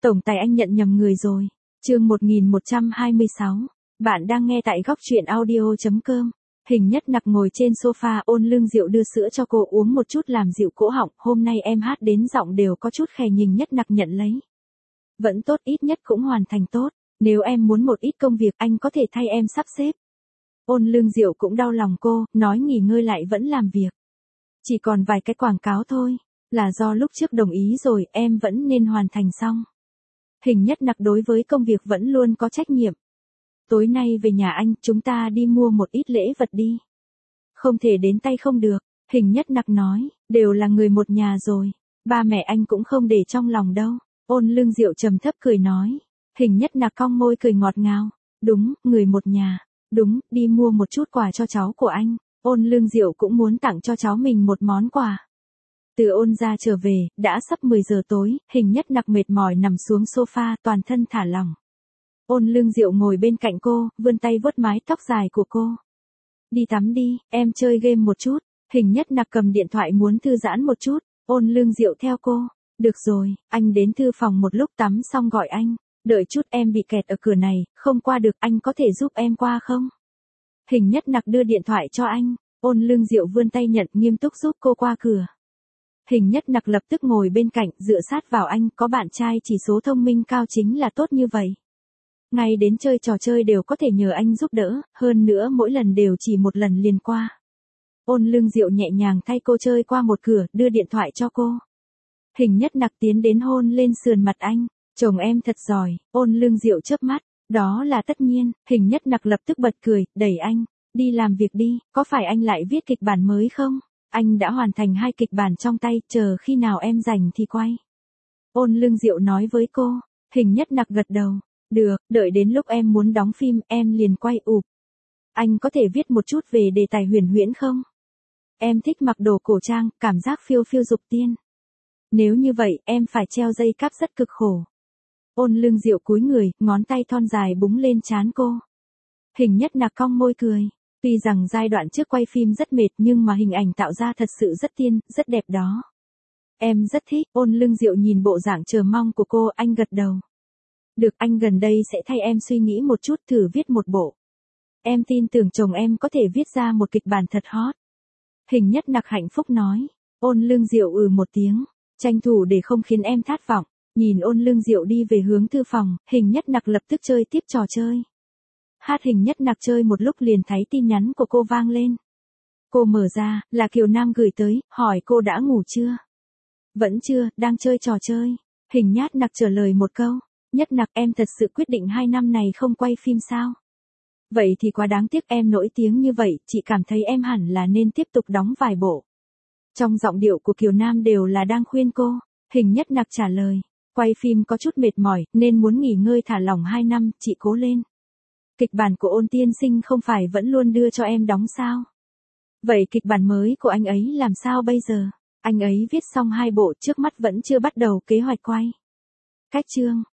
Tổng tài anh nhận nhầm người rồi. Chương 1126. Bạn đang nghe tại góc truyện audio.com. Hình Nhất Nặc ngồi trên sofa, Ôn Lương Diệu đưa sữa cho cô uống một chút làm dịu cỗ họng. Hôm nay em hát đến giọng đều có chút khè, nhìn Nhất Nặc nhận lấy. Vẫn tốt, ít nhất cũng hoàn thành tốt. Nếu em muốn một ít công việc anh có thể thay em sắp xếp. Ôn Lương Diệu cũng đau lòng cô, nói nghỉ ngơi lại vẫn làm việc. Chỉ còn vài cái quảng cáo thôi, là do lúc trước đồng ý rồi, em vẫn nên hoàn thành xong. Hình Nhất Nặc đối với công việc vẫn luôn có trách nhiệm. Tối nay về nhà anh, chúng ta đi mua một ít lễ vật đi. Không thể đến tay không được, Hình Nhất Nặc nói, đều là người một nhà rồi, ba mẹ anh cũng không để trong lòng đâu. Ôn Lương Diệu trầm thấp cười nói. Hình Nhất Nặc cong môi cười ngọt ngào, đúng, người một nhà, đúng, đi mua một chút quà cho cháu của anh. Ôn Lương Diệu cũng muốn tặng cho cháu mình một món quà. Từ Ôn gia trở về, đã sắp 10 giờ tối, Hình Nhất Nặc mệt mỏi nằm xuống sofa, toàn thân thả lỏng. Ôn Lương Diệu ngồi bên cạnh cô, vươn tay vuốt mái tóc dài của cô. Đi tắm đi, em chơi game một chút. Hình Nhất Nặc cầm điện thoại muốn thư giãn một chút. Ôn Lương Diệu theo cô. Được rồi, anh đến thư phòng một lúc, tắm xong gọi anh. Đợi chút, em bị kẹt ở cửa này, không qua được, anh có thể giúp em qua không? Hình Nhất Nặc đưa điện thoại cho anh. Ôn Lương Diệu vươn tay nhận, nghiêm túc giúp cô qua cửa. Hình Nhất Nặc lập tức ngồi bên cạnh, dựa sát vào anh, có bạn trai chỉ số thông minh cao chính là tốt như vậy. Ngay đến chơi trò chơi đều có thể nhờ anh giúp đỡ, hơn nữa mỗi lần đều chỉ một lần liền qua. Ôn Lương Diệu nhẹ nhàng thay cô chơi qua một cửa, đưa điện thoại cho cô. Hình Nhất Nặc tiến đến hôn lên sườn mặt anh. Chồng em thật giỏi. Ôn Lương Diệu chớp mắt. Đó là tất nhiên. Hình Nhất Nặc lập tức bật cười, đẩy anh. Đi làm việc đi, có phải anh lại viết kịch bản mới không? Anh đã hoàn thành 2 kịch bản trong tay, chờ khi nào em rảnh thì quay. Ôn Lương Diệu nói với cô. Hình Nhất Nặc gật đầu. Được, đợi đến lúc em muốn đóng phim, em liền quay ụp. Anh có thể viết một chút về đề tài huyền huyễn không? Em thích mặc đồ cổ trang, cảm giác phiêu phiêu dục tiên. Nếu như vậy, em phải treo dây cáp rất cực khổ. Ôn Lương Diệu cúi người, ngón tay thon dài búng lên trán cô. Hình Nhất Nặc cong môi cười. Tuy rằng giai đoạn trước quay phim rất mệt nhưng mà hình ảnh tạo ra thật sự rất tiên, rất đẹp đó. Em rất thích. Ôn Lương Diệu nhìn bộ dạng chờ mong của cô, anh gật đầu. Được, anh gần đây sẽ thay em suy nghĩ một chút, thử viết một bộ. Em tin tưởng chồng em có thể viết ra một kịch bản thật hot. Hình Nhất Nặc hạnh phúc nói. Ôn Lương Diệu một tiếng. Tranh thủ để không khiến em thất vọng. Nhìn Ôn Lương Diệu đi về hướng thư phòng, Hình Nhất Nặc lập tức chơi tiếp trò chơi. Hình Nhất Nặc chơi một lúc liền thấy tin nhắn của cô vang lên. Cô mở ra, là Kiều Nam gửi tới, hỏi cô đã ngủ chưa? Vẫn chưa, đang chơi trò chơi. Hình Nhất Nặc trả lời một câu. Nhất Nặc, em thật sự quyết định 2 năm này không quay phim sao? Vậy thì quá đáng tiếc, em nổi tiếng như vậy, chị cảm thấy em hẳn là nên tiếp tục đóng vài bộ. Trong giọng điệu của Kiều Nam đều là đang khuyên cô. Hình Nhất Nặc trả lời. Quay phim có chút mệt mỏi, nên muốn nghỉ ngơi thả lỏng 2 năm, chị cố lên. Kịch bản của Ôn tiên sinh không phải vẫn luôn đưa cho em đóng sao? Vậy kịch bản mới của anh ấy làm sao bây giờ? Anh ấy viết xong 2 bộ, trước mắt vẫn chưa bắt đầu kế hoạch quay. Cách chương.